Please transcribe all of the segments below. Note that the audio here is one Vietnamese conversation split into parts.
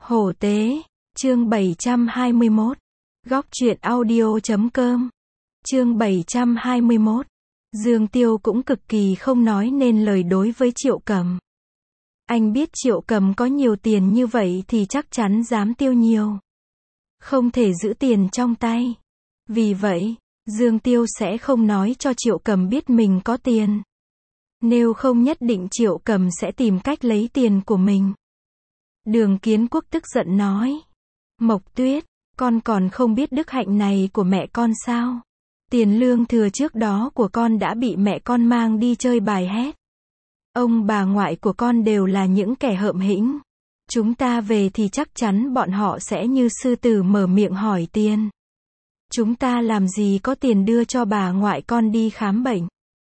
Hổ tế, chương 721. Góc truyện audio.com. Chương 721. Dương Tiêu cũng cực kỳ không nói nên lời đối với Triệu Cầm. Anh biết Triệu Cầm có nhiều tiền như vậy thì chắc chắn dám tiêu nhiều. Không thể giữ tiền trong tay. Vì vậy, Dương Tiêu sẽ không nói cho Triệu Cầm biết mình có tiền. Nếu không nhất định Triệu Cầm sẽ tìm cách lấy tiền của mình. Đường Kiến Quốc tức giận nói. Mộc Tuyết, con còn không biết đức hạnh này của mẹ con sao? Tiền lương thừa trước đó của con đã bị mẹ con mang đi chơi bài hết. Ông bà ngoại của con đều là những kẻ hợm hĩnh. Chúng ta về thì chắc chắn bọn họ sẽ như sư tử mở miệng hỏi tiền. Chúng ta làm gì có tiền đưa cho bà ngoại con đi khám bệnh.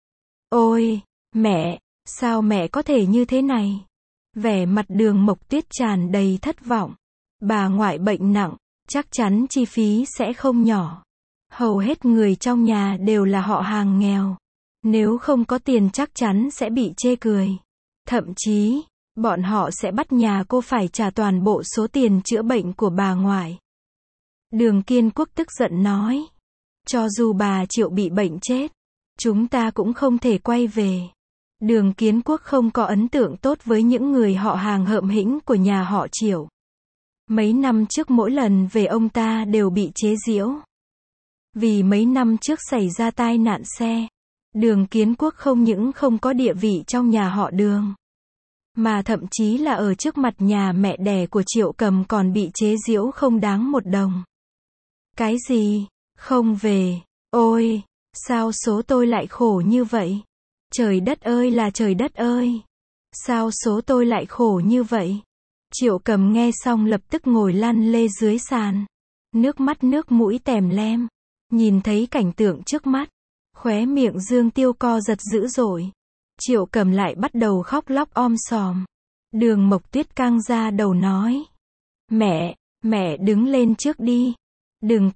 Ôi, mẹ, sao mẹ có thể như thế này? Vẻ mặt Đường Mộc Tuyết tràn đầy thất vọng. Bà ngoại bệnh nặng, chắc chắn chi phí sẽ không nhỏ. Hầu hết người trong nhà đều là họ hàng nghèo. Nếu không có tiền chắc chắn sẽ bị chê cười. Thậm chí, bọn họ sẽ bắt nhà cô phải trả toàn bộ số tiền chữa bệnh của bà ngoại. Đường Kiến Quốc tức giận nói. Cho dù bà Triệu bị bệnh chết, chúng ta cũng không thể quay về. Đường Kiến Quốc không có ấn tượng tốt với những người họ hàng hợm hĩnh của nhà họ Triệu. Mấy năm trước mỗi lần về ông ta đều bị chế giễu. Vì mấy năm trước xảy ra tai nạn xe, Đường Kiến Quốc không những không có địa vị trong nhà họ Đường, mà thậm chí là ở trước mặt nhà mẹ đẻ của Triệu Cầm còn bị chế giễu không đáng một đồng. Cái gì? Không về? Ôi, sao số tôi lại khổ như vậy? Trời đất ơi là trời đất ơi! Sao số tôi lại khổ như vậy? Triệu Cầm nghe xong lập tức ngồi lăn lê dưới sàn. Nước mắt nước mũi tèm lem. Nhìn thấy cảnh tượng trước mắt, khóe miệng Dương Tiêu co giật dữ dội. Triệu Cầm lại bắt đầu khóc lóc om sòm. Đường Mộc Tuyết căng ra đầu nói. Mẹ đứng lên trước đi. Đừng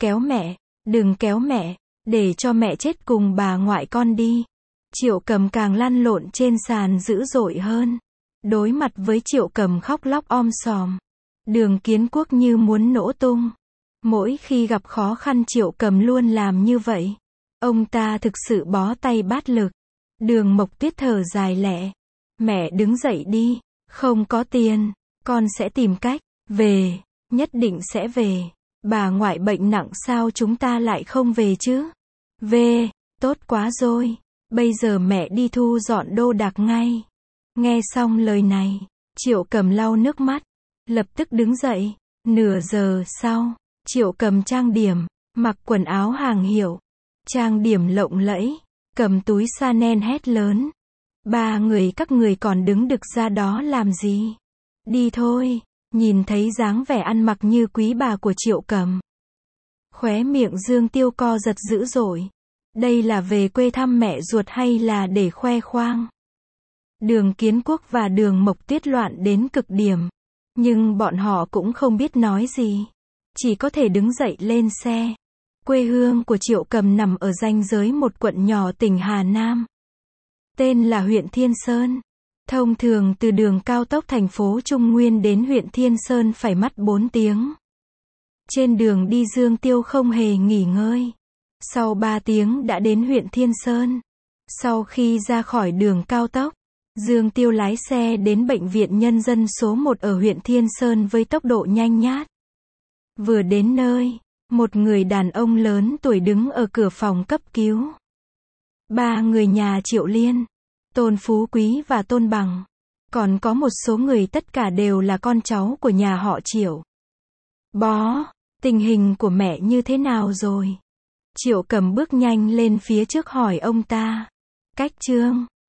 kéo mẹ, để cho mẹ chết cùng bà ngoại con đi. Triệu Cầm càng lăn lộn trên sàn dữ dội hơn. Đối mặt với Triệu Cầm khóc lóc om sòm, Đường Kiến Quốc như muốn nổ tung. Mỗi khi gặp khó khăn Triệu Cầm luôn làm như vậy. Ông ta thực sự bó tay bát lực. Đường Mộc Tuyết thở dài lẹ. Mẹ đứng dậy đi, không có tiền, con sẽ tìm cách, về, nhất định sẽ về. Bà ngoại bệnh nặng sao chúng ta lại không về chứ? Về, tốt quá rồi, bây giờ mẹ đi thu dọn đồ đạc ngay. Nghe xong lời này, Triệu Cầm lau nước mắt, lập tức đứng dậy. Nửa giờ sau, Triệu Cầm trang điểm, mặc quần áo hàng hiệu, trang điểm lộng lẫy, cầm túi Chanel hét lớn. Ba người các người còn đứng đực ra đó làm gì? Đi thôi. Nhìn thấy dáng vẻ ăn mặc như quý bà của Triệu Cầm, khóe miệng Dương Tiêu co giật dữ dội. Đây là về quê thăm mẹ ruột hay là để khoe khoang? Đường Kiến Quốc và Đường Mộc Tuyết loạn đến cực điểm, nhưng bọn họ cũng không biết nói gì, chỉ có thể đứng dậy lên xe. Quê hương của Triệu Cầm nằm ở ranh giới một quận nhỏ tỉnh Hà Nam, tên là huyện Thiên Sơn. Thông thường từ đường cao tốc thành phố Trung Nguyên đến huyện Thiên Sơn phải mất 4 tiếng. Trên đường đi Dương Tiêu không hề nghỉ ngơi. Sau 3 tiếng đã đến huyện Thiên Sơn. Sau khi ra khỏi đường cao tốc, Dương Tiêu lái xe đến bệnh viện nhân dân số 1 ở huyện Thiên Sơn với tốc độ nhanh nhát. Vừa đến nơi, một người đàn ông lớn tuổi đứng ở cửa phòng cấp cứu. Ba người nhà Triệu Liên, Tôn Phú Quý và Tôn Bằng. Còn có một số người tất cả đều là con cháu của nhà họ Triệu. Bó, tình hình của mẹ như thế nào rồi? Triệu Cầm bước nhanh lên phía trước hỏi ông ta. Cách Trương,